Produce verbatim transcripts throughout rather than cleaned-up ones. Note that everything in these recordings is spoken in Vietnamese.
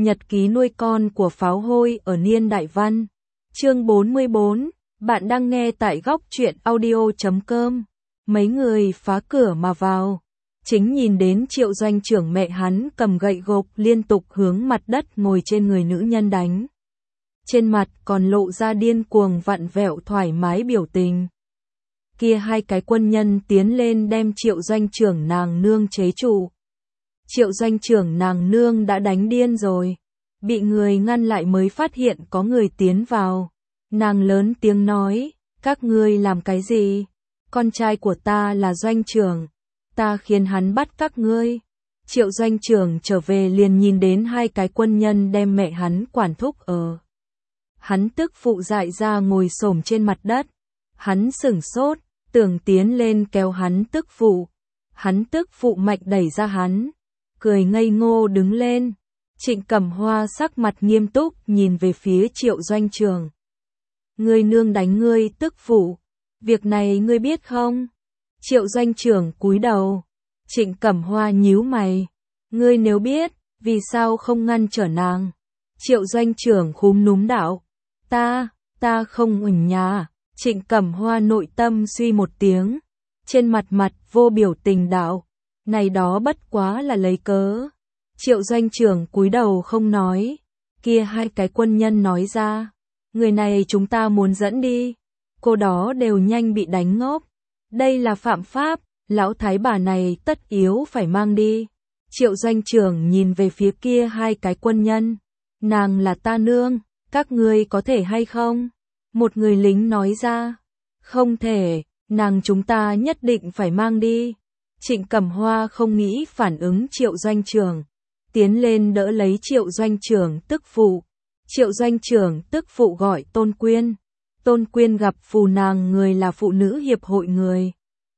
Nhật ký nuôi con của pháo hôi ở Niên Đại Văn. Chương bốn mươi bốn, bạn đang nghe tại góc truyện audio chấm com. Mấy người phá cửa mà vào. Chính nhìn đến Triệu Doanh trưởng mẹ hắn cầm gậy gộc liên tục hướng mặt đất ngồi trên người nữ nhân đánh. Trên mặt còn lộ ra điên cuồng vặn vẹo thoải mái biểu tình. Kia hai cái quân nhân tiến lên đem Triệu Doanh trưởng nàng nương chế trụ. Triệu Doanh trưởng nàng nương đã đánh điên rồi. Bị người ngăn lại mới phát hiện có người tiến vào. Nàng lớn tiếng nói, các ngươi làm cái gì? Con trai của ta là Doanh trưởng. Ta khiến hắn bắt các ngươi. Triệu Doanh trưởng trở về liền nhìn đến hai cái quân nhân đem mẹ hắn quản thúc ở. Hắn tức phụ dại ra ngồi xổm trên mặt đất. Hắn sửng sốt, tưởng tiến lên kéo hắn tức phụ. Hắn tức phụ mạnh đẩy ra hắn. Cười ngây ngô đứng lên. Trịnh Cẩm Hoa sắc mặt nghiêm túc nhìn về phía Triệu Doanh trưởng. Ngươi nương đánh ngươi tức phụ. Việc này ngươi biết không? Triệu Doanh trưởng cúi đầu. Trịnh Cẩm Hoa nhíu mày. Ngươi nếu biết, vì sao không ngăn trở nàng? Triệu Doanh trưởng khúm núm đạo. Ta, ta không uỳnh nhà. Trịnh Cẩm Hoa nội tâm suy một tiếng. Trên mặt mặt vô biểu tình đạo. Này đó bất quá là lấy cớ. Triệu Doanh trưởng cúi đầu không nói. Kia hai cái quân nhân nói ra. Người này chúng ta muốn dẫn đi. Cô đó đều nhanh bị đánh ngốc. Đây là phạm pháp. Lão thái bà này tất yếu phải mang đi. Triệu Doanh trưởng nhìn về phía kia hai cái quân nhân. Nàng là ta nương. Các ngươi có thể hay không? Một người lính nói ra. Không thể. Nàng chúng ta nhất định phải mang đi. Trịnh Cẩm Hoa không nghĩ phản ứng Triệu Doanh trưởng. Tiến lên đỡ lấy Triệu Doanh trưởng tức phụ. Triệu Doanh trưởng tức phụ gọi Tôn Quyên. Tôn Quyên gặp phù nàng người là phụ nữ hiệp hội người.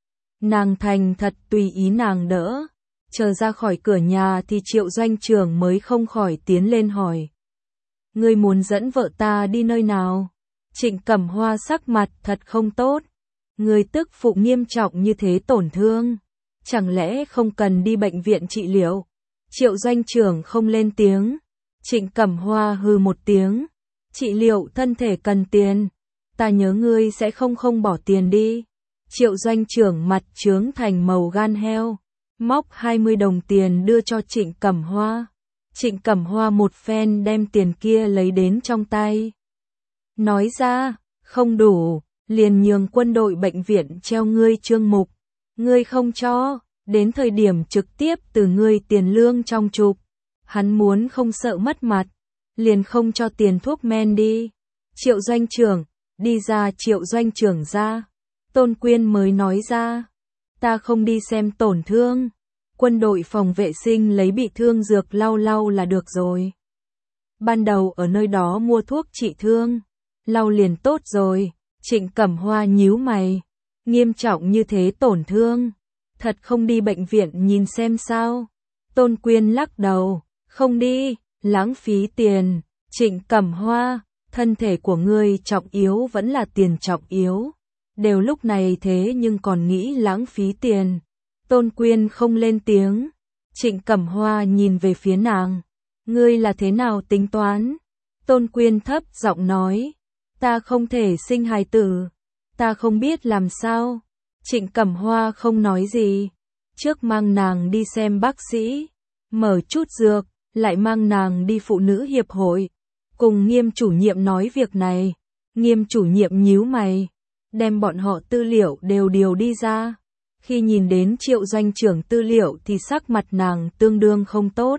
Nàng thành thật tùy ý nàng đỡ. Chờ ra khỏi cửa nhà thì Triệu Doanh trưởng mới không khỏi tiến lên hỏi. Ngươi muốn dẫn vợ ta đi nơi nào? Trịnh Cẩm Hoa sắc mặt thật không tốt. Người tức phụ nghiêm trọng như thế tổn thương. Chẳng lẽ không cần đi bệnh viện trị liệu? Triệu Doanh trưởng không lên tiếng. Trịnh Cẩm Hoa hừ một tiếng. Trị liệu thân thể cần tiền. Ta nhớ ngươi sẽ không không bỏ tiền đi. Triệu Doanh trưởng mặt trướng thành màu gan heo. Móc hai mươi đồng tiền đưa cho Trịnh Cẩm Hoa. Trịnh Cẩm Hoa một phen đem tiền kia lấy đến trong tay. Nói ra, không đủ, liền nhường quân đội bệnh viện treo ngươi trương mục. Ngươi không cho, đến thời điểm trực tiếp từ ngươi tiền lương trong chụp. Hắn muốn không sợ mất mặt, liền không cho tiền thuốc men đi. Triệu Doanh trưởng, đi ra. Triệu Doanh trưởng ra. Tôn Quyên mới nói ra. Ta không đi xem tổn thương. Quân đội phòng vệ sinh lấy bị thương dược lau lau là được rồi. Ban đầu ở nơi đó mua thuốc trị thương. Lau liền tốt rồi. Trịnh Cẩm Hoa nhíu mày. Nghiêm trọng như thế tổn thương. Thật không đi bệnh viện nhìn xem sao? Tôn Quyên lắc đầu. Không đi, lãng phí tiền. Trịnh Cẩm Hoa, thân thể của ngươi trọng yếu vẫn là tiền trọng yếu. Đều lúc này thế nhưng còn nghĩ lãng phí tiền. Tôn Quyên không lên tiếng. Trịnh Cẩm Hoa nhìn về phía nàng. Ngươi là thế nào tính toán? Tôn Quyên thấp giọng nói. Ta không thể sinh hài tử. Ta không biết làm sao. Trịnh Cẩm Hoa không nói gì. Trước mang nàng đi xem bác sĩ. Mở chút dược. Lại mang nàng đi phụ nữ hiệp hội. Cùng Nghiêm chủ nhiệm nói việc này. Nghiêm chủ nhiệm nhíu mày. Đem bọn họ tư liệu đều điều đi ra. Khi nhìn đến Triệu Doanh trưởng tư liệu thì sắc mặt nàng tương đương không tốt.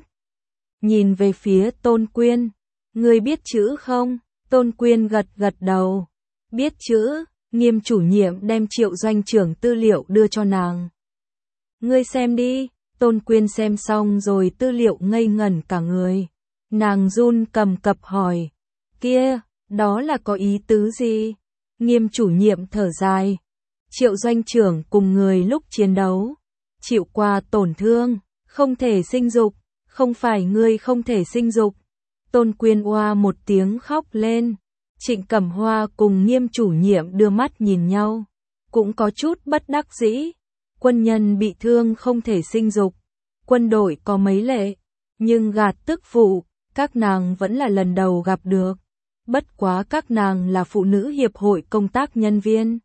Nhìn về phía Tôn Quyên. Ngươi biết chữ không? Tôn Quyên gật gật đầu. Biết chữ. Nghiêm chủ nhiệm đem Triệu Doanh trưởng tư liệu đưa cho nàng. Ngươi xem đi. Tôn Quyên xem xong rồi tư liệu ngây ngẩn cả người. Nàng run cầm cập hỏi. Kia, đó là có ý tứ gì? Nghiêm chủ nhiệm thở dài. Triệu Doanh trưởng cùng người lúc chiến đấu. Chịu qua tổn thương. Không thể sinh dục. Không phải ngươi không thể sinh dục. Tôn Quyên oa một tiếng khóc lên. Trịnh Cẩm Hoa cùng Nghiêm chủ nhiệm đưa mắt nhìn nhau. Cũng có chút bất đắc dĩ. Quân nhân bị thương không thể sinh dục. Quân đội có mấy lệ. Nhưng gạt tức phụ. Các nàng vẫn là lần đầu gặp được. Bất quá các nàng là phụ nữ hiệp hội công tác nhân viên.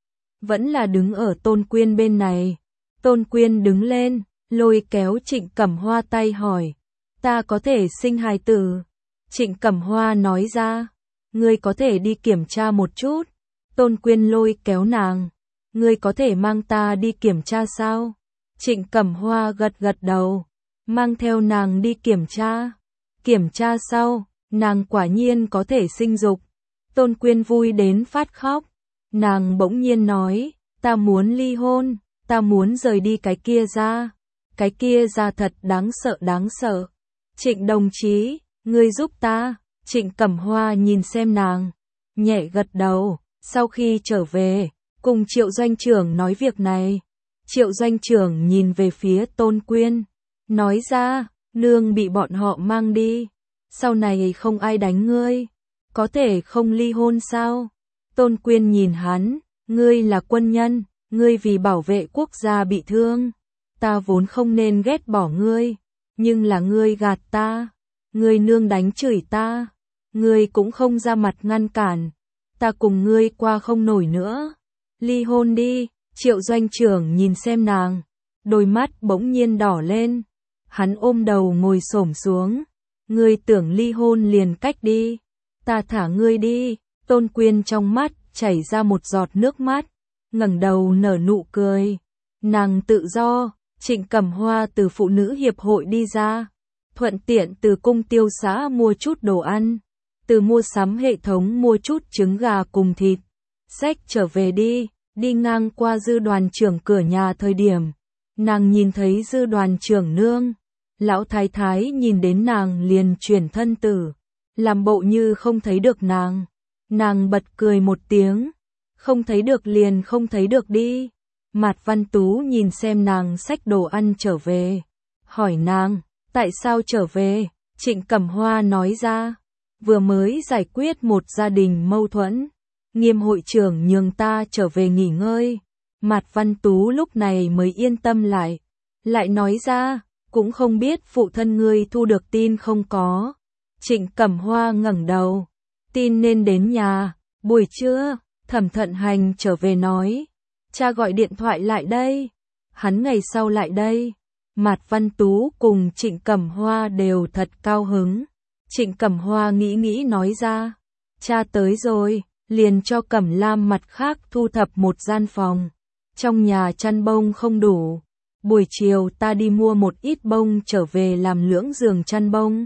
Vẫn là đứng ở Tôn Quyên bên này. Tôn Quyên đứng lên, lôi kéo Trịnh Cẩm Hoa tay hỏi. Ta có thể sinh hài tử? Trịnh Cẩm Hoa nói ra. Ngươi có thể đi kiểm tra một chút. Tôn Quyên lôi kéo nàng. Ngươi có thể mang ta đi kiểm tra sao? Trịnh Cẩm Hoa gật gật đầu. Mang theo nàng đi kiểm tra. Kiểm tra sau, nàng quả nhiên có thể sinh dục. Tôn Quyên vui đến phát khóc. Nàng bỗng nhiên nói, ta muốn ly hôn, ta muốn rời đi cái kia ra. Cái kia ra thật đáng sợ đáng sợ. Trịnh đồng chí, ngươi giúp ta. Trịnh Cẩm Hoa nhìn xem nàng, nhẹ gật đầu. Sau khi trở về, cùng Triệu doanh trưởng nói việc này. Triệu doanh trưởng nhìn về phía Tôn Quyên, nói ra, nương bị bọn họ mang đi. Sau này không ai đánh ngươi, có thể không ly hôn sao? Tôn Quyên nhìn hắn, ngươi là quân nhân, ngươi vì bảo vệ quốc gia bị thương. Ta vốn không nên ghét bỏ ngươi, nhưng là ngươi gạt ta. Ngươi nương đánh chửi ta, ngươi cũng không ra mặt ngăn cản. Ta cùng ngươi qua không nổi nữa. Ly hôn đi. Triệu doanh trưởng nhìn xem nàng, đôi mắt bỗng nhiên đỏ lên. Hắn ôm đầu ngồi xổm xuống. Ngươi tưởng ly hôn liền cách đi. Ta thả ngươi đi. Tôn Quyên trong mắt chảy ra một giọt nước mắt, ngẩng đầu nở nụ cười. Nàng tự do. Trịnh Cẩm Hoa từ phụ nữ hiệp hội đi ra, thuận tiện từ cung tiêu xã mua chút đồ ăn, từ mua sắm hệ thống mua chút trứng gà cùng thịt. Xách trở về đi. Đi ngang qua Dư đoàn trưởng cửa nhà thời điểm, nàng nhìn thấy Dư đoàn trưởng nương. Lão thái thái nhìn đến nàng liền chuyển thân tử, làm bộ như không thấy được nàng. Nàng bật cười một tiếng, không thấy được liền không thấy được đi. Mạt Văn Tú nhìn xem nàng xách đồ ăn trở về, hỏi nàng, tại sao trở về? Trịnh Cẩm Hoa nói ra, vừa mới giải quyết một gia đình mâu thuẫn. Nghiêm hội trưởng nhường ta trở về nghỉ ngơi. Mạt Văn Tú lúc này mới yên tâm lại. Lại nói ra, cũng không biết phụ thân ngươi thu được tin không có. Trịnh Cẩm Hoa ngẩng đầu. Tin nên đến nhà. Buổi trưa, Thẩm Thận Hành trở về nói. Cha gọi điện thoại lại đây. Hắn ngày sau lại đây. Mạt Văn Tú cùng Trịnh Cẩm Hoa đều thật cao hứng. Trịnh Cẩm Hoa nghĩ nghĩ nói ra. Cha tới rồi. Liền cho Cẩm Lam mặt khác thu thập một gian phòng. Trong nhà chăn bông không đủ. Buổi chiều ta đi mua một ít bông trở về làm lưỡng giường chăn bông.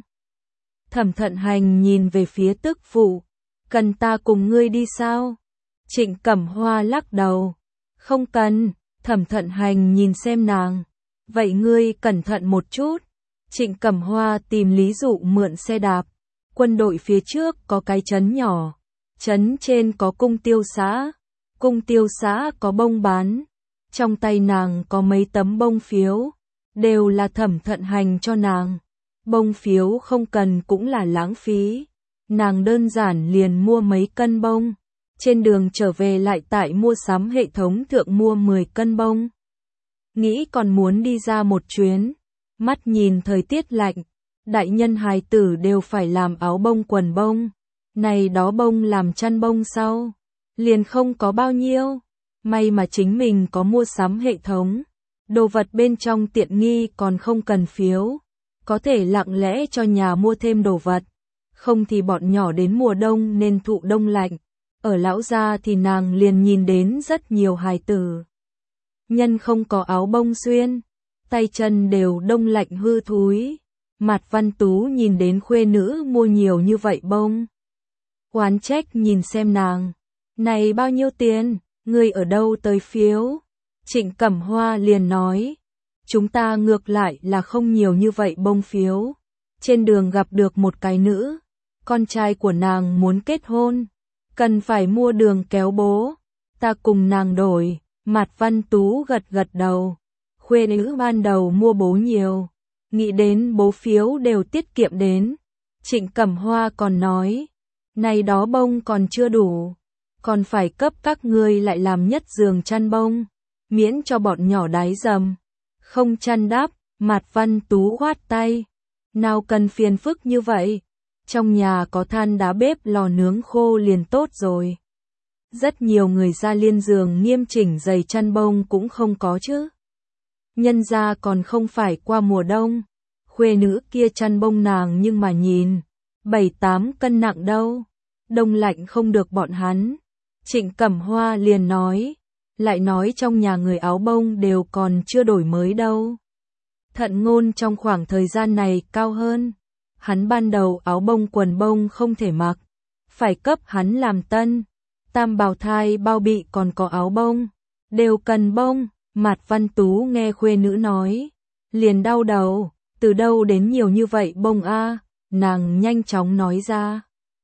Thẩm Thận Hành nhìn về phía tức phụ. Cần ta cùng ngươi đi sao? Trịnh Cẩm Hoa lắc đầu. Không cần. Thẩm Thận Hành nhìn xem nàng. Vậy ngươi cẩn thận một chút. Trịnh Cẩm Hoa tìm Lý Dụ mượn xe đạp. Quân đội phía trước có cái trấn nhỏ. Trấn trên có cung tiêu xã, cung tiêu xã có bông bán. Trong tay nàng có mấy tấm bông phiếu, đều là Thẩm Thận Hành cho nàng. Bông phiếu không cần cũng là lãng phí. Nàng đơn giản liền mua mấy cân bông. Trên đường trở về lại tại mua sắm hệ thống thượng mua mười cân bông. Nghĩ còn muốn đi ra một chuyến. Mắt nhìn thời tiết lạnh, đại nhân hài tử đều phải làm áo bông quần bông. Này đó bông làm chăn bông sau, liền không có bao nhiêu. May mà chính mình có mua sắm hệ thống. Đồ vật bên trong tiện nghi còn không cần phiếu. Có thể lặng lẽ cho nhà mua thêm đồ vật. Không thì bọn nhỏ đến mùa đông nên thụ đông lạnh. Ở lão gia thì nàng liền nhìn đến rất nhiều hài tử. Nhân không có áo bông xuyên, tay chân đều đông lạnh hư thúi. Mạt Văn Tú nhìn đến khuê nữ mua nhiều như vậy bông. Oán trách nhìn xem nàng. Này bao nhiêu tiền, ngươi ở đâu tới phiếu? Trịnh Cẩm Hoa liền nói. Chúng ta ngược lại là không nhiều như vậy bông phiếu. Trên đường gặp được một cái nữ. Con trai của nàng muốn kết hôn. Cần phải mua đường kéo bố. Ta cùng nàng đổi. Mạt Văn Tú gật gật đầu. Khuê nữ ban đầu mua bố nhiều. Nghĩ đến bố phiếu đều tiết kiệm đến. Trịnh Cẩm Hoa còn nói. Này đó bông còn chưa đủ. Còn phải cấp các ngươi lại làm nhất giường chăn bông. Miễn cho bọn nhỏ đái dầm. Không chăn đắp. Mạt Văn Tú khoát tay. nào cần phiền phức như vậy. Trong nhà có than đá bếp lò nướng khô liền tốt rồi. Rất nhiều người ra liên giường nghiêm chỉnh giày chăn bông cũng không có chứ. Nhân ra còn không phải qua mùa đông. Khuê nữ kia chăn bông nàng nhưng mà nhìn, bảy tám cân nặng đâu. Đông lạnh không được bọn hắn. Trịnh Cẩm Hoa liền nói, lại nói trong nhà người áo bông đều còn chưa đổi mới đâu. Thận Ngôn trong khoảng thời gian này cao hơn. Hắn ban đầu áo bông quần bông không thể mặc, phải cấp hắn làm tân. Tam bào thai bao bị còn có áo bông, đều cần bông. Mạt Văn Tú nghe khuê nữ nói, liền đau đầu, từ đâu đến nhiều như vậy bông a? Nàng nhanh chóng nói ra.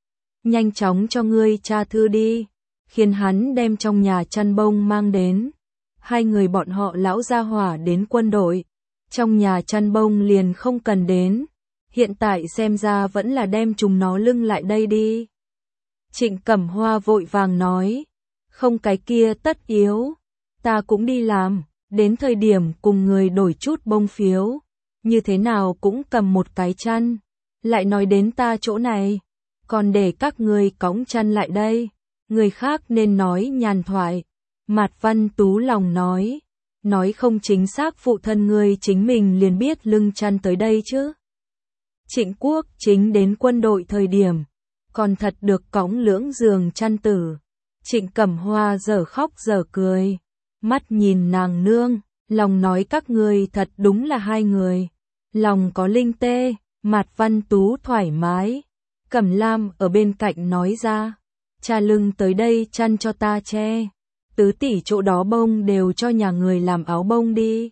Nhanh chóng cho ngươi tra thư đi, khiến hắn đem trong nhà chăn bông mang đến. Hai người bọn họ lão gia hỏa đến quân đội, trong nhà chăn bông liền không cần đến. Hiện tại xem ra vẫn là đem chúng nó lưng lại đây đi. Trịnh Cẩm Hoa vội vàng nói, không cái kia tất yếu, ta cũng đi làm, đến thời điểm cùng người đổi chút bông phiếu, như thế nào cũng cầm một cái chăn, lại nói đến ta chỗ này, còn để các người cõng chăn lại đây, người khác nên nói nhàn thoại. Mạt Văn Tú lòng nói, nói không chính xác phụ thân người chính mình liền biết lưng chăn tới đây chứ. Trịnh Quốc Chính đến quân đội thời điểm, còn thật được cõng lưỡng giường chăn tử. Trịnh Cẩm Hoa dở khóc dở cười, mắt nhìn nàng nương, lòng nói các người thật đúng là hai người. Lòng có linh tê, Mạt Văn Tú thoải mái. Cẩm Lam ở bên cạnh nói ra, cha lưng tới đây chăn cho ta che. Tứ tỷ chỗ đó bông đều cho nhà người làm áo bông đi.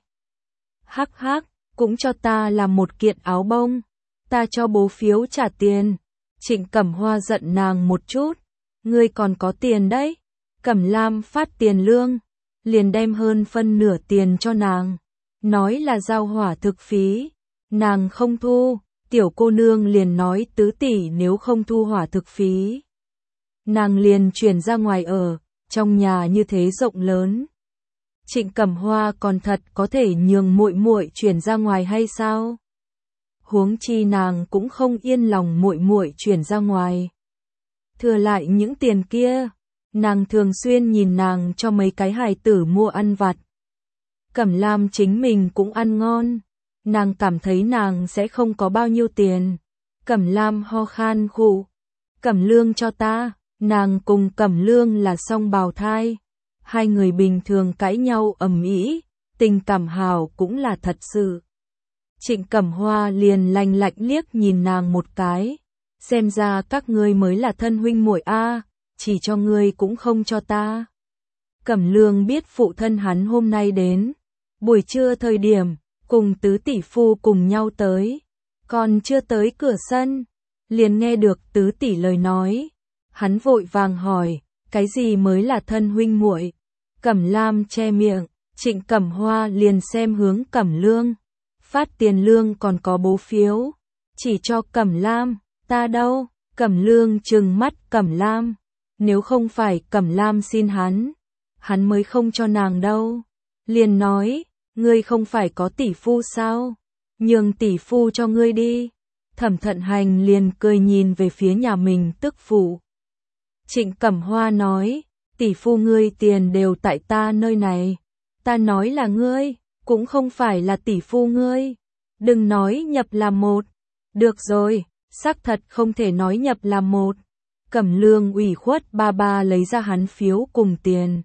Hắc hắc, cũng cho ta làm một kiện áo bông. Ta cho bố phiếu trả tiền. Trịnh Cẩm Hoa giận nàng một chút. Ngươi còn có tiền đấy. Cẩm Lam phát tiền lương, liền đem hơn phân nửa tiền cho nàng. Nói là giao hỏa thực phí. Nàng không thu, tiểu cô nương liền nói tứ tỷ nếu không thu hỏa thực phí. Nàng liền chuyển ra ngoài ở, trong nhà như thế rộng lớn. Trịnh Cẩm Hoa còn thật có thể nhường muội muội chuyển ra ngoài hay sao? Huống chi nàng cũng không yên lòng muội muội chuyển ra ngoài. Thừa lại những tiền kia, nàng thường xuyên nhìn nàng cho mấy cái hài tử mua ăn vặt. Cẩm Lam chính mình cũng ăn ngon, nàng cảm thấy nàng sẽ không có bao nhiêu tiền. Cẩm Lam ho khan khụ, Cẩm Lương cho ta, nàng cùng Cẩm Lương là song bào thai. Hai người bình thường cãi nhau ầm ĩ, tình cảm hào cũng là thật sự. Trịnh Cẩm Hoa liền lạnh lạnh liếc nhìn nàng một cái, xem ra các ngươi mới là thân huynh muội a, chỉ cho ngươi cũng không cho ta. Cẩm Lương biết phụ thân hắn hôm nay đến, buổi trưa thời điểm, cùng tứ tỷ phu cùng nhau tới, còn chưa tới cửa sân, liền nghe được tứ tỷ lời nói. Hắn vội vàng hỏi, cái gì mới là thân huynh muội? Cẩm Lam che miệng, Trịnh Cẩm Hoa liền xem hướng Cẩm Lương, phát tiền lương còn có bố phiếu, chỉ cho Cẩm Lam, ta đâu? Cẩm Lương trừng mắt Cẩm Lam, nếu không phải Cẩm Lam xin hắn, hắn mới không cho nàng đâu. Liền nói, ngươi không phải có tỷ phu sao? Nhường tỷ phu cho ngươi đi. Thẩm Thận Hành liền cười nhìn về phía nhà mình tức phụ. Trịnh Cẩm Hoa nói, tỷ phu ngươi tiền đều tại ta nơi này. Ta nói là ngươi, cũng không phải là tỷ phu ngươi. Đừng nói nhập làm một. Được rồi, xác thật không thể nói nhập làm một. Cẩm Lương ủy khuất ba ba lấy ra hắn phiếu cùng tiền.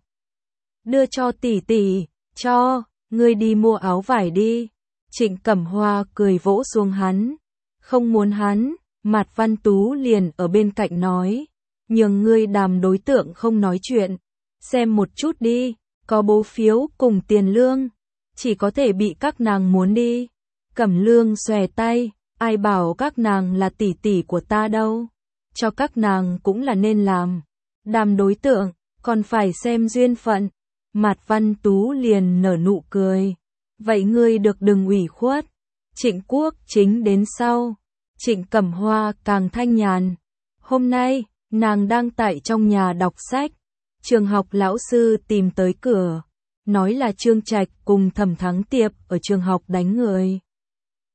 Đưa cho tỷ tỷ, cho, ngươi đi mua áo vải đi. Trịnh Cẩm Hoa cười vỗ xuống hắn. Không muốn hắn, Mạt Văn Tú liền ở bên cạnh nói. Nhường ngươi đàm đối tượng không nói chuyện. Xem một chút đi, có bố phiếu cùng tiền lương. Chỉ có thể bị các nàng muốn đi. Cẩm Lương xòe tay, ai bảo các nàng là tỷ tỷ của ta đâu. Cho các nàng cũng là nên làm. Đàm đối tượng, còn phải xem duyên phận. Mạt Văn Tú liền nở nụ cười. Vậy ngươi được đừng ủy khuất. Trịnh Quốc Chính đến sau. Trịnh Cẩm Hoa càng thanh nhàn. Hôm nay, nàng đang tại trong nhà đọc sách. Trường học lão sư tìm tới cửa. Nói là Trương Trạch cùng Thẩm Thắng Tiệp ở trường học đánh người.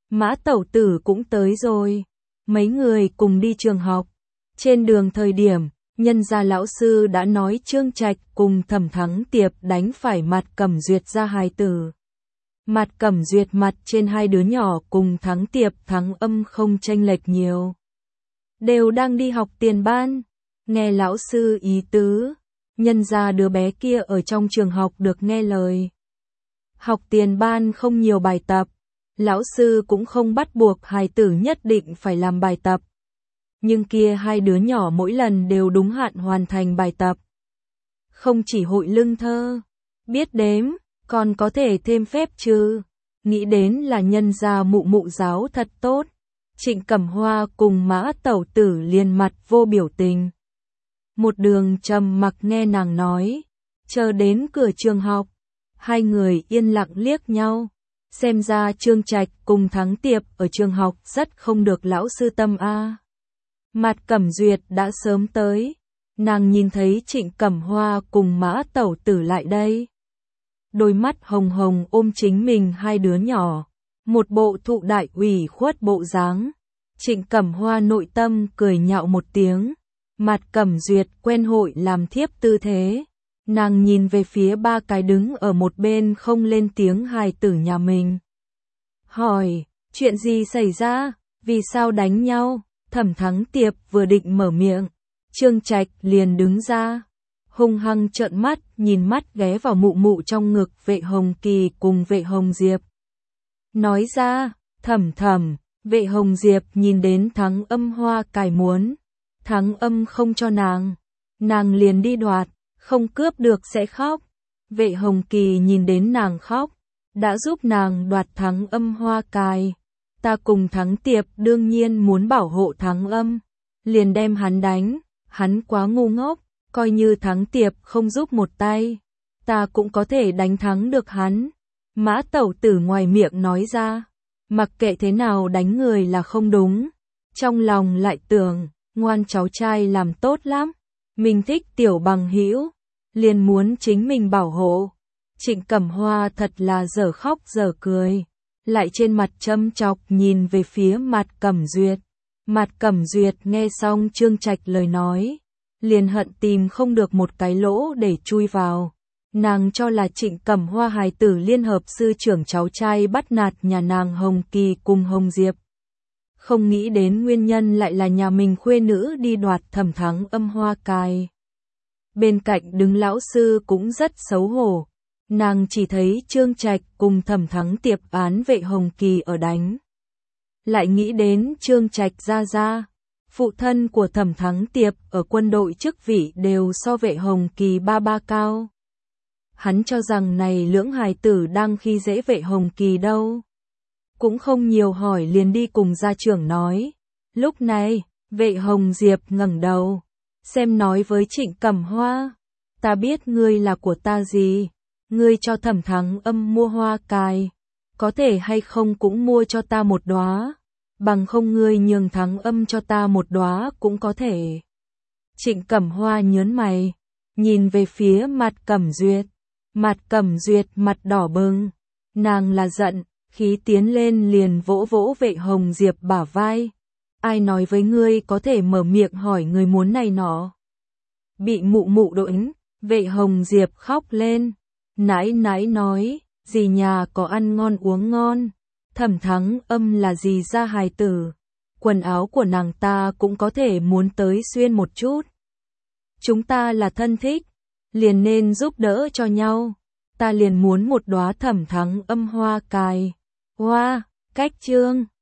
Mã tẩu tử cũng tới rồi. Mấy người cùng đi trường học. Trên đường thời điểm, nhân gia lão sư đã nói Trương Trạch cùng Thẩm Thắng Tiệp đánh phải Mạt Cẩm Duyệt ra hài tử. Mạt Cẩm Duyệt mặt trên hai đứa nhỏ cùng Thắng Tiệp Thắng Âm không chênh lệch nhiều. Đều đang đi học tiền ban. Nghe lão sư ý tứ, nhân gia đứa bé kia ở trong trường học được nghe lời. Học tiền ban không nhiều bài tập, lão sư cũng không bắt buộc hài tử nhất định phải làm bài tập. Nhưng kia hai đứa nhỏ mỗi lần đều đúng hạn hoàn thành bài tập. Không chỉ hội lưng thơ, biết đếm, còn có thể thêm phép trừ. Nghĩ đến là nhân gia mụ mụ giáo thật tốt. Trịnh Cẩm Hoa cùng Mã tẩu tử liền mặt vô biểu tình. Một đường trầm mặc nghe nàng nói, chờ đến cửa trường học, hai người yên lặng liếc nhau. Xem ra Trương Trạch cùng Thắng Tiệp ở trường học rất không được lão sư tâm a. Mạt Cẩm Duyệt đã sớm tới, nàng nhìn thấy Trịnh Cẩm Hoa cùng Mã tẩu tử lại đây. Đôi mắt hồng hồng ôm chính mình hai đứa nhỏ, một bộ thụ đại ủy khuất bộ dáng. Trịnh Cẩm Hoa nội tâm cười nhạo một tiếng. Mạt Cẩm Duyệt quen hội làm thiếp tư thế. Nàng nhìn về phía ba cái đứng ở một bên không lên tiếng hài tử nhà mình. Hỏi, chuyện gì xảy ra, vì sao đánh nhau? Thẩm Thắng Tiệp vừa định mở miệng, Trương Trạch liền đứng ra, hung hăng trợn mắt, nhìn mắt ghé vào mụ mụ trong ngực Vệ Hồng Kỳ cùng Vệ Hồng Diệp. Nói ra, Thẩm Thẩm, Vệ Hồng Diệp nhìn đến Thắng Âm hoa cài muốn. Thắng Âm không cho nàng, nàng liền đi đoạt, không cướp được sẽ khóc. Vệ Hồng Kỳ nhìn đến nàng khóc, đã giúp nàng đoạt Thắng Âm hoa cài. Ta cùng Thắng Tiệp đương nhiên muốn bảo hộ Thắng Âm, liền đem hắn đánh, hắn quá ngu ngốc, coi như Thắng Tiệp không giúp một tay, ta cũng có thể đánh thắng được hắn. Mã tẩu tử ngoài miệng nói ra, mặc kệ thế nào đánh người là không đúng, trong lòng lại tưởng, ngoan cháu trai làm tốt lắm, mình thích tiểu bằng hữu, liền muốn chính mình bảo hộ. Trịnh Cẩm Hoa thật là dở khóc dở cười, lại trên mặt châm chọc nhìn về phía Mạt Cẩm Duyệt. Mạt Cẩm Duyệt nghe xong Trương Trạch lời nói, liền hận tìm không được một cái lỗ để chui vào. Nàng cho là Trịnh Cẩm Hoa hài tử liên hợp sư trưởng cháu trai bắt nạt nhà nàng Hồng Kỳ cùng Hồng Diệp. Không nghĩ đến nguyên nhân lại là nhà mình khuê nữ đi đoạt Thẩm Thắng Âm hoa cài. Bên cạnh đứng lão sư cũng rất xấu hổ. Nàng chỉ thấy Trương Trạch cùng Thẩm Thắng Tiệp án Vệ Hồng Kỳ ở đánh. Lại nghĩ đến Trương Trạch ra ra, phụ thân của Thẩm Thắng Tiệp ở quân đội chức vị đều so Vệ Hồng Kỳ ba ba cao. Hắn cho rằng này lưỡng hài tử đang khi dễ Vệ Hồng Kỳ đâu. Cũng không nhiều hỏi liền đi cùng gia trưởng nói. Lúc này, Vệ Hồng Diệp ngẩng đầu, xem nói với Trịnh Cẩm Hoa, ta biết ngươi là của ta gì, ngươi cho Thẩm Thắng Âm mua hoa cài, có thể hay không cũng mua cho ta một đóa, bằng không ngươi nhường Thắng Âm cho ta một đóa cũng có thể. Trịnh Cẩm Hoa nhớn mày, nhìn về phía Mạt Cẩm Duyệt. Mạt Cẩm Duyệt mặt đỏ bừng, nàng là giận, khí tiến lên liền vỗ vỗ Vệ Hồng Diệp bả vai. Ai nói với ngươi có thể mở miệng hỏi người muốn này nọ? Bị mụ mụ đuổi, Vệ Hồng Diệp khóc lên, nãi nãi nói, dì nhà có ăn ngon uống ngon, Thẩm Thắng Âm là dì ra hài tử, quần áo của nàng ta cũng có thể muốn tới xuyên một chút. Chúng ta là thân thích, liền nên giúp đỡ cho nhau, ta liền muốn một đóa Thẩm Thắng Âm hoa cài. Hoa, cách chương